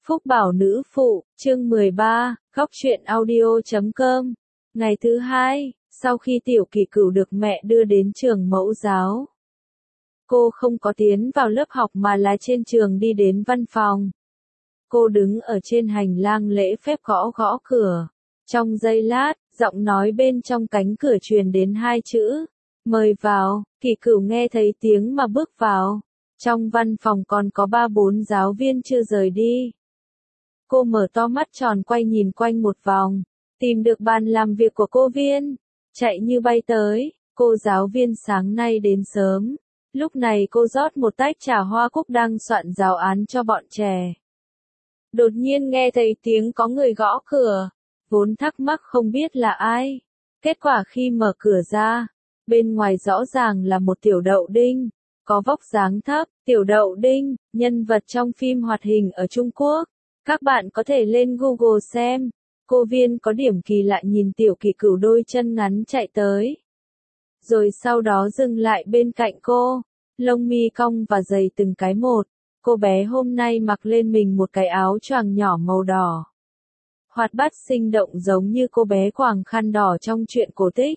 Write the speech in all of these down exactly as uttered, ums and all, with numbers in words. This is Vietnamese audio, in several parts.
Phúc Bảo Nữ Phụ, chương mười ba, góc truyện audio chấm com. Ngày thứ hai, sau khi Tiểu Kỳ Cửu được mẹ đưa đến trường mẫu giáo. Cô không có tiến vào lớp học mà là trên trường đi đến văn phòng. Cô đứng ở trên hành lang lễ phép gõ gõ cửa. Trong giây lát, giọng nói bên trong cánh cửa truyền đến hai chữ. Mời vào, Kỳ Cửu nghe thấy tiếng mà bước vào. Trong văn phòng còn có ba bốn giáo viên chưa rời đi. Cô mở to mắt tròn quay nhìn quanh một vòng, tìm được bàn làm việc của cô Viên, chạy như bay tới. Cô giáo viên sáng nay đến sớm, lúc này cô rót một tách trà hoa cúc đang soạn giáo án cho bọn trẻ. Đột nhiên nghe thấy tiếng có người gõ cửa, vốn thắc mắc không biết là ai. Kết quả khi mở cửa ra, bên ngoài rõ ràng là một tiểu đậu đinh, có vóc dáng thấp. Tiểu đậu đinh, nhân vật trong phim hoạt hình ở Trung Quốc. Các bạn có thể lên Google xem. Cô Viên có điểm kỳ lạ nhìn Tiểu Kỳ Cửu đôi chân ngắn chạy tới. Rồi sau đó dừng lại bên cạnh cô, lông mi cong và dày từng cái một. Cô bé hôm nay mặc lên mình một cái áo choàng nhỏ màu đỏ. Hoạt bát sinh động giống như cô bé quàng khăn đỏ trong truyện cổ tích.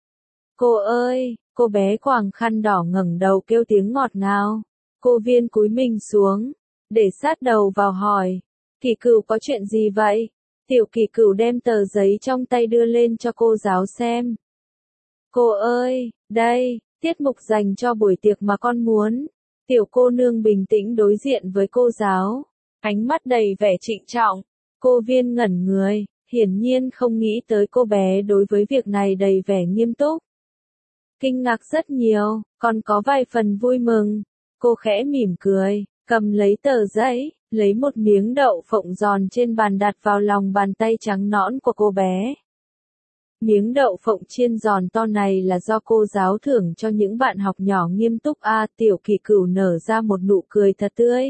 Cô ơi, cô bé quàng khăn đỏ ngẩng đầu kêu tiếng ngọt ngào. Cô Viên cúi mình xuống, để sát đầu vào hỏi. Kỳ Cửu có chuyện gì vậy? Tiểu Kỳ Cửu đem tờ giấy trong tay đưa lên cho cô giáo xem. Cô ơi, đây, tiết mục dành cho buổi tiệc mà con muốn. Tiểu cô nương bình tĩnh đối diện với cô giáo, ánh mắt đầy vẻ trịnh trọng. Cô Viên ngẩn người, hiển nhiên không nghĩ tới cô bé đối với việc này đầy vẻ nghiêm túc. Kinh ngạc rất nhiều, còn có vài phần vui mừng. Cô khẽ mỉm cười, cầm lấy tờ giấy, lấy một miếng đậu phộng giòn trên bàn đặt vào lòng bàn tay trắng nõn của cô bé. Miếng đậu phộng chiên giòn to này là do cô giáo thưởng cho những bạn học nhỏ nghiêm túc. A à, Tiểu Kỳ Cửu nở ra một nụ cười thật tươi.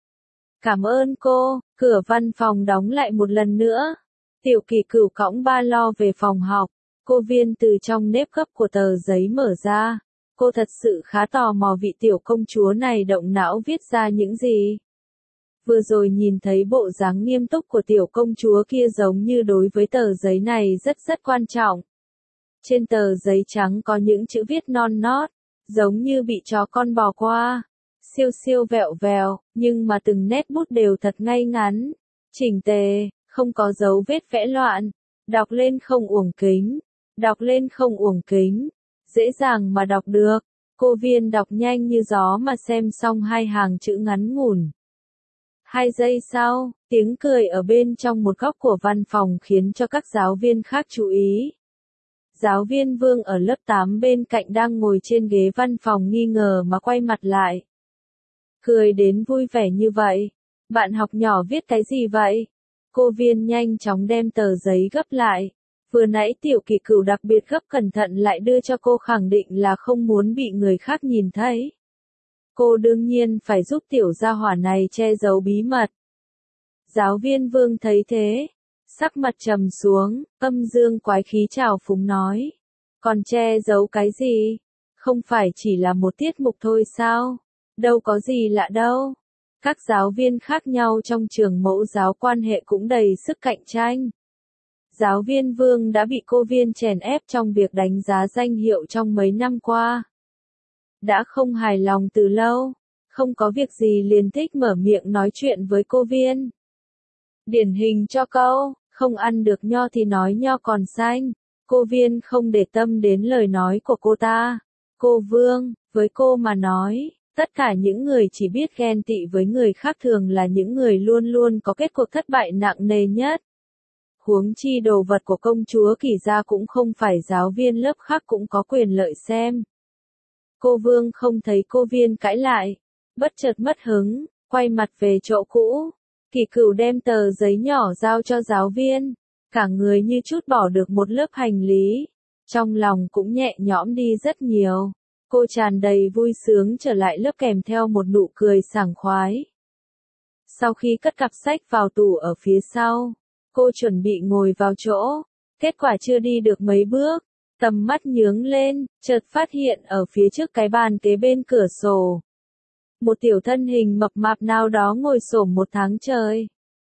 Cảm ơn cô. Cửa văn phòng đóng lại một lần nữa. Tiểu Kỳ Cửu cõng ba lo về phòng học. Cô Viên từ trong nếp gấp của tờ giấy mở ra. Cô thật sự khá tò mò vị tiểu công chúa này động não viết ra những gì. Vừa rồi nhìn thấy bộ dáng nghiêm túc của tiểu công chúa kia giống như đối với tờ giấy này rất rất quan trọng. Trên tờ giấy trắng có những chữ viết non nót, giống như bị chó con bò qua. Siêu siêu vẹo vèo, nhưng mà từng nét bút đều thật ngay ngắn, chỉnh tề, không có dấu vết vẽ loạn. Đọc lên không uổng kính, đọc lên không uổng kính. Dễ dàng mà đọc được. Cô Viên đọc nhanh như gió mà xem xong hai hàng chữ ngắn ngủn. Hai giây sau, tiếng cười ở bên trong một góc của văn phòng khiến cho các giáo viên khác chú ý. Giáo viên Vương ở lớp tám bên cạnh đang ngồi trên ghế văn phòng nghi ngờ mà quay mặt lại. Cười đến vui vẻ như vậy. Bạn học nhỏ viết cái gì vậy? Cô Viên nhanh chóng đem tờ giấy gấp lại. Vừa nãy Tiểu Kỳ Cửu đặc biệt gấp cẩn thận lại đưa cho cô khẳng định là không muốn bị người khác nhìn thấy. Cô đương nhiên phải giúp tiểu gia hỏa này che giấu bí mật. Giáo viên Vương thấy thế, sắc mặt trầm xuống, âm dương quái khí trào phúng nói. Còn che giấu cái gì? Không phải chỉ là một tiết mục thôi sao? Đâu có gì lạ đâu. Các giáo viên khác nhau trong trường mẫu giáo quan hệ cũng đầy sức cạnh tranh. Giáo viên Vương đã bị cô Viên chèn ép trong việc đánh giá danh hiệu trong mấy năm qua. Đã không hài lòng từ lâu, không có việc gì liền thích mở miệng nói chuyện với cô Viên. Điển hình cho câu, không ăn được nho thì nói nho còn xanh. Cô Viên không để tâm đến lời nói của cô ta. Cô Vương, với cô mà nói, tất cả những người chỉ biết ghen tị với người khác thường là những người luôn luôn có kết cuộc thất bại nặng nề nhất. Huống chi đồ vật của công chúa Kỳ gia cũng không phải giáo viên lớp khác cũng có quyền lợi xem. Cô Vương không thấy cô Viên cãi lại, bất chợt mất hứng, quay mặt về chỗ cũ. Kỳ Cửu đem tờ giấy nhỏ giao cho giáo viên, cả người như chút bỏ được một lớp hành lý, trong lòng cũng nhẹ nhõm đi rất nhiều. Cô tràn đầy vui sướng trở lại lớp kèm theo một nụ cười sảng khoái. Sau khi cất cặp sách vào tủ ở phía sau, cô chuẩn bị ngồi vào chỗ, kết quả chưa đi được mấy bước, tầm mắt nhướng lên, chợt phát hiện ở phía trước cái bàn kế bên cửa sổ. Một tiểu thân hình mập mạp nào đó ngồi xổm một tháng trời.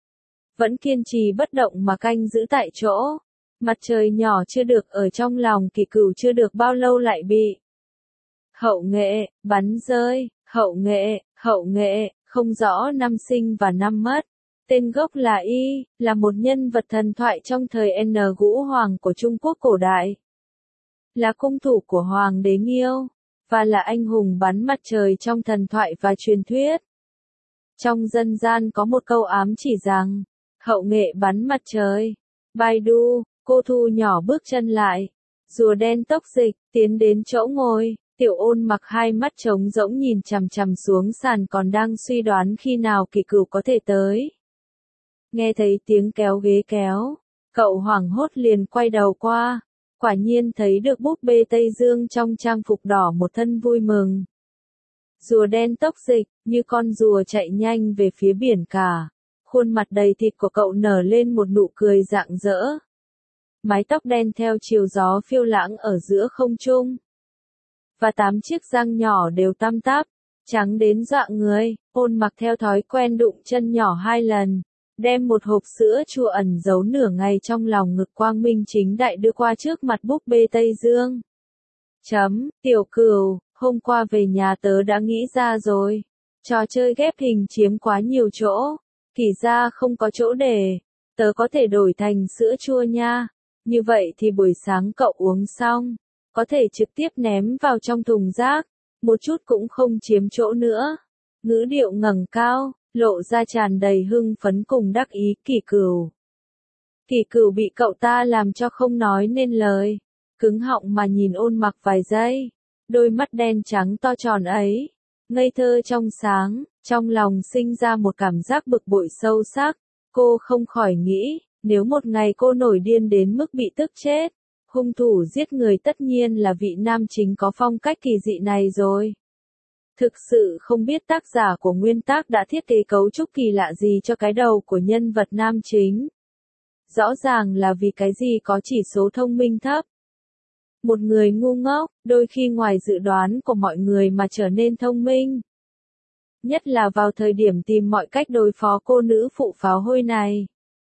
vẫn kiên trì bất động mà canh giữ tại chỗ. Mặt trời nhỏ chưa được ở trong lòng Kỳ Cửu chưa được bao lâu lại bị hậu nghệ bắn rơi, hậu nghệ, hậu nghệ, không rõ năm sinh và năm mất. Tên gốc là Y, là một nhân vật thần thoại trong thời N Gũ Hoàng của Trung Quốc cổ đại. Là cung thủ của Hoàng đế Nghiêu, và là anh hùng bắn mặt trời trong thần thoại và truyền thuyết. Trong dân gian có một câu ám chỉ rằng, hậu nghệ bắn mặt trời. Baidu, cô Thu nhỏ bước chân lại. Rùa đen tốc dịch, tiến đến chỗ ngồi. Tiểu Ôn mặc hai mắt trống rỗng nhìn chằm chằm xuống sàn còn đang suy đoán khi nào Kỳ Cửu có thể tới. Nghe thấy tiếng kéo ghế kéo, cậu hoảng hốt liền quay đầu qua. Quả nhiên thấy được búp bê Tây Dương trong trang phục đỏ một thân vui mừng. Rùa đen tốc dịch, như con rùa chạy nhanh về phía biển cả. Khuôn mặt đầy thịt của cậu nở lên một nụ cười rạng rỡ. Mái tóc đen theo chiều gió phiêu lãng ở giữa không trung. Và tám chiếc răng nhỏ đều tăm tắp, trắng đến dọa người. Ôn mặc theo thói quen đụng chân nhỏ hai lần. Đem một hộp sữa chua ẩn giấu nửa ngày trong lòng ngực quang minh chính đại đưa qua trước mặt búp bê Tây Dương. Chấm, Tiểu Cửu, hôm qua về nhà tớ đã nghĩ ra rồi. Trò chơi ghép hình chiếm quá nhiều chỗ. Kỳ ra không có chỗ để. Tớ có thể đổi thành sữa chua nha. Như vậy thì buổi sáng cậu uống xong, có thể trực tiếp ném vào trong thùng rác. Một chút cũng không chiếm chỗ nữa. Ngữ điệu ngẩng cao, lộ ra tràn đầy hưng phấn cùng đắc ý. Kỳ Cửu. Kỳ Cửu bị cậu ta làm cho không nói nên lời. Cứng họng mà nhìn Ôn mặc vài giây. Đôi mắt đen trắng to tròn ấy. Ngây thơ trong sáng, trong lòng sinh ra một cảm giác bực bội sâu sắc. Cô không khỏi nghĩ, nếu một ngày cô nổi điên đến mức bị tức chết, hung thủ giết người tất nhiên là vị nam chính có phong cách kỳ dị này rồi. Thực sự không biết tác giả của nguyên tác đã thiết kế cấu trúc kỳ lạ gì cho cái đầu của nhân vật nam chính. Rõ ràng là vì cái gì có chỉ số thông minh thấp. Một người ngu ngốc, đôi khi ngoài dự đoán của mọi người mà trở nên thông minh. Nhất là vào thời điểm tìm mọi cách đối phó cô nữ phụ pháo hôi này.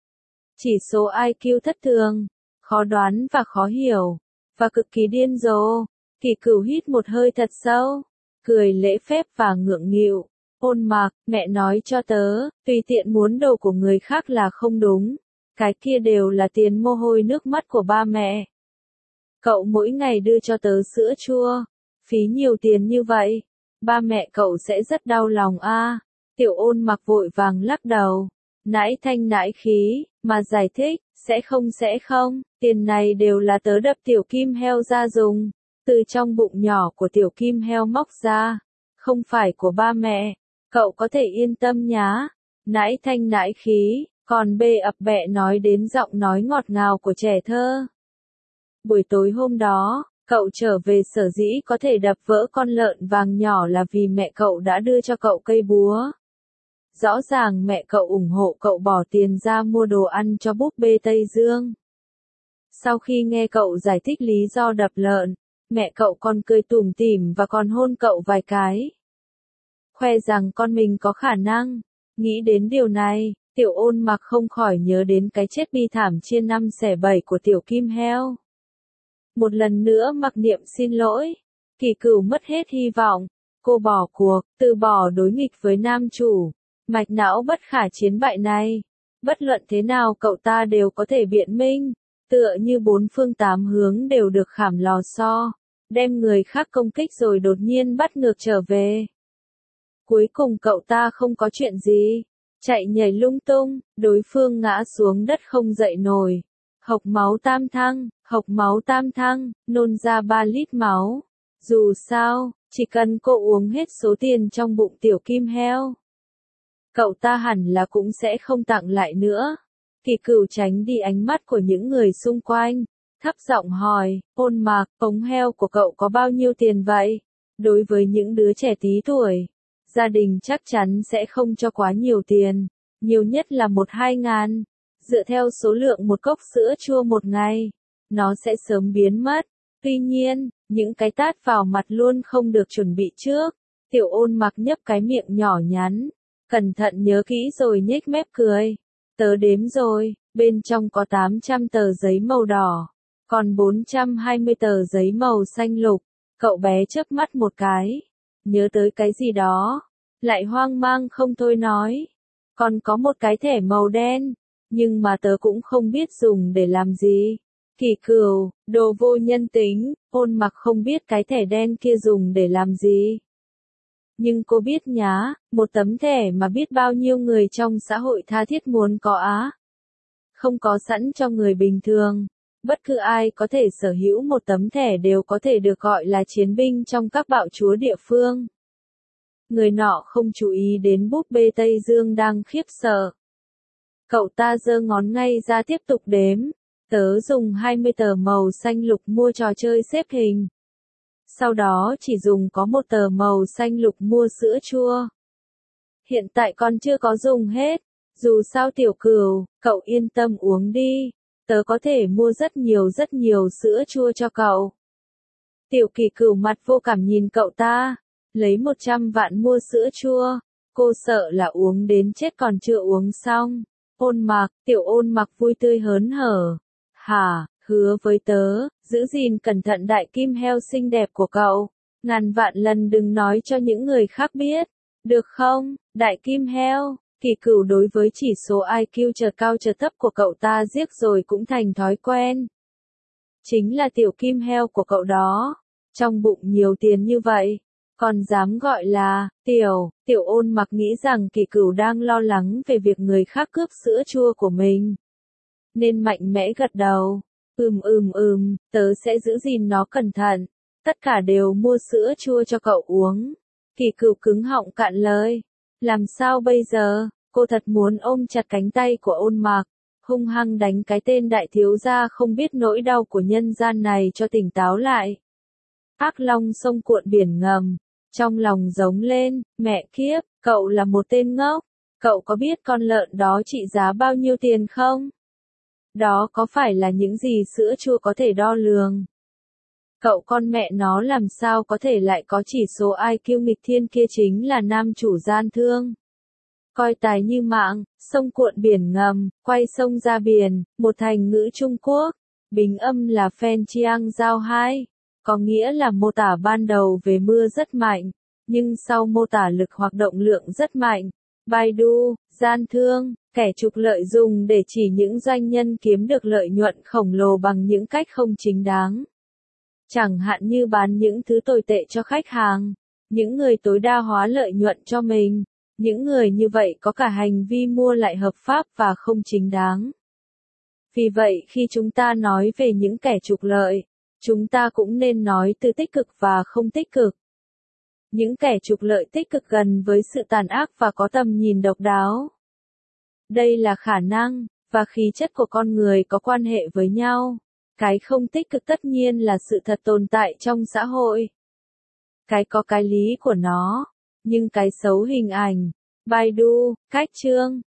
Chỉ số I Q thất thường, khó đoán và khó hiểu, và cực kỳ điên rồ. Kỳ Cửu hít một hơi thật sâu, cười lễ phép và ngượng nghịu. Ôn mặc, mẹ nói cho tớ, tùy tiện muốn đồ của người khác là không đúng. Cái kia đều là tiền mồ hôi nước mắt của ba mẹ. Cậu mỗi ngày đưa cho tớ sữa chua, phí nhiều tiền như vậy, ba mẹ cậu sẽ rất đau lòng a. Tiểu Ôn mặc vội vàng lắc đầu, nãi thanh nãi khí, mà giải thích, sẽ không sẽ không, tiền này đều là tớ đập tiểu kim heo ra dùng, từ trong bụng nhỏ của tiểu kim heo móc ra, không phải của ba mẹ, cậu có thể yên tâm nhá. Nãi thanh nãi khí, còn bê ập bẹ nói đến giọng nói ngọt ngào của trẻ thơ. Buổi tối hôm đó, cậu trở về sở dĩ có thể đập vỡ con lợn vàng nhỏ là vì mẹ cậu đã đưa cho cậu cây búa. Rõ ràng mẹ cậu ủng hộ cậu bỏ tiền ra mua đồ ăn cho búp bê Tây Dương. Sau khi nghe cậu giải thích lý do đập lợn, mẹ cậu còn cười tủm tỉm và còn hôn cậu vài cái. Khoe rằng con mình có khả năng. Nghĩ đến điều này, Tiểu Ôn mặc không khỏi nhớ đến cái chết bi thảm chia năm xẻ bảy của tiểu kim heo. Một lần nữa mặc niệm xin lỗi. Kỳ Cửu mất hết hy vọng. Cô bỏ cuộc, từ bỏ đối nghịch với nam chủ. Mạch não bất khả chiến bại này. Bất luận thế nào cậu ta đều có thể biện minh. Tựa như bốn phương tám hướng đều được khảm lò xo. Đem người khác công kích rồi đột nhiên bắt ngược trở về. Cuối cùng cậu ta không có chuyện gì. Chạy nhảy lung tung, đối phương ngã xuống đất không dậy nổi. Hộc máu tam thăng, hộc máu tam thăng, nôn ra ba lít máu. Dù sao, chỉ cần cô uống hết số tiền trong bụng tiểu kim heo, cậu ta hẳn là cũng sẽ không tặng lại nữa. Kỳ Cửu tránh đi ánh mắt của những người xung quanh, thấp giọng hỏi, Ôn mặc, ống heo của cậu có bao nhiêu tiền vậy? Đối với những đứa trẻ tí tuổi, gia đình chắc chắn sẽ không cho quá nhiều tiền, nhiều nhất là một hai ngàn. Dựa theo số lượng một cốc sữa chua một ngày, nó sẽ sớm biến mất. Tuy nhiên, những cái tát vào mặt luôn không được chuẩn bị trước. Tiểu Ôn mặc nhấp cái miệng nhỏ nhắn, cẩn thận nhớ kỹ rồi nhếch mép cười. Tớ đếm rồi, bên trong có tám trăm tờ giấy màu đỏ, còn bốn trăm hai mươi tờ giấy màu xanh lục. Cậu bé chớp mắt một cái, nhớ tới cái gì đó, lại hoang mang không thôi nói. Còn có một cái thẻ màu đen, nhưng mà tớ cũng không biết dùng để làm gì. Kỳ Cửu, đồ vô nhân tính, Ôn Mặc không biết cái thẻ đen kia dùng để làm gì. Nhưng cô biết nhá, một tấm thẻ mà biết bao nhiêu người trong xã hội tha thiết muốn có á. Không có sẵn cho người bình thường. Bất cứ ai có thể sở hữu một tấm thẻ đều có thể được gọi là chiến binh trong các bạo chúa địa phương. Người nọ không chú ý đến búp bê Tây Dương đang khiếp sợ. Cậu ta giơ ngón ngay ra tiếp tục đếm. Tớ dùng hai mươi tờ màu xanh lục mua trò chơi xếp hình. Sau đó chỉ dùng có một tờ màu xanh lục mua sữa chua. Hiện tại còn chưa có dùng hết. Dù sao Tiểu Cửu, cậu yên tâm uống đi. Tớ có thể mua rất nhiều rất nhiều sữa chua cho cậu. Tiểu Kỳ Cửu mặt vô cảm nhìn cậu ta. Lấy một trăm vạn mua sữa chua. Cô sợ là uống đến chết còn chưa uống xong. Ôn Mặc, Tiểu Ôn Mặc vui tươi hớn hở. Hả, hứa với tớ, giữ gìn cẩn thận đại kim heo xinh đẹp của cậu. Ngàn vạn lần đừng nói cho những người khác biết. Được không, đại kim heo? Kỳ Cửu đối với chỉ số i kiu chợt cao chợt thấp của cậu ta giết rồi cũng thành thói quen. Chính là tiểu kim heo của cậu đó. Trong bụng nhiều tiền như vậy. Còn dám gọi là, tiểu, Tiểu Ôn Mặc nghĩ rằng Kỳ Cửu đang lo lắng về việc người khác cướp sữa chua của mình. Nên mạnh mẽ gật đầu. Ừm ừm ừm, tớ sẽ giữ gìn nó cẩn thận. Tất cả đều mua sữa chua cho cậu uống. Kỳ Cửu cứng họng cạn lời. Làm sao bây giờ? Cô thật muốn ôm chặt cánh tay của Ôn Mặc, hung hăng đánh cái tên đại thiếu gia không biết nỗi đau của nhân gian này cho tỉnh táo lại. Ác long sông cuộn biển ngầm. Trong lòng giống lên, mẹ kiếp, cậu là một tên ngốc. Cậu có biết con lợn đó trị giá bao nhiêu tiền không? Đó có phải là những gì sữa chua có thể đo lường? Cậu con mẹ nó làm sao có thể lại có chỉ số i kiu nghịch thiên kia chính là nam chủ gian thương. Coi tài như mạng, sông cuộn biển ngầm, quay sông ra biển, một thành ngữ Trung Quốc. Bình âm là Phen Chiang Giao hai. Có nghĩa là mô tả ban đầu về mưa rất mạnh, nhưng sau mô tả lực hoạt động lượng rất mạnh. Baidu, gian thương, kẻ trục lợi dùng để chỉ những doanh nhân kiếm được lợi nhuận khổng lồ bằng những cách không chính đáng. Chẳng hạn như bán những thứ tồi tệ cho khách hàng, những người tối đa hóa lợi nhuận cho mình. Những người như vậy có cả hành vi mua lại hợp pháp và không chính đáng. Vì vậy khi chúng ta nói về những kẻ trục lợi, chúng ta cũng nên nói từ tích cực và không tích cực. Những kẻ trục lợi tích cực gần với sự tàn ác và có tầm nhìn độc đáo. Đây là khả năng, và khí chất của con người có quan hệ với nhau. Cái không tích cực tất nhiên là sự thật tồn tại trong xã hội. Cái có cái lý của nó, nhưng cái xấu hình ảnh. Baidu, cách chương,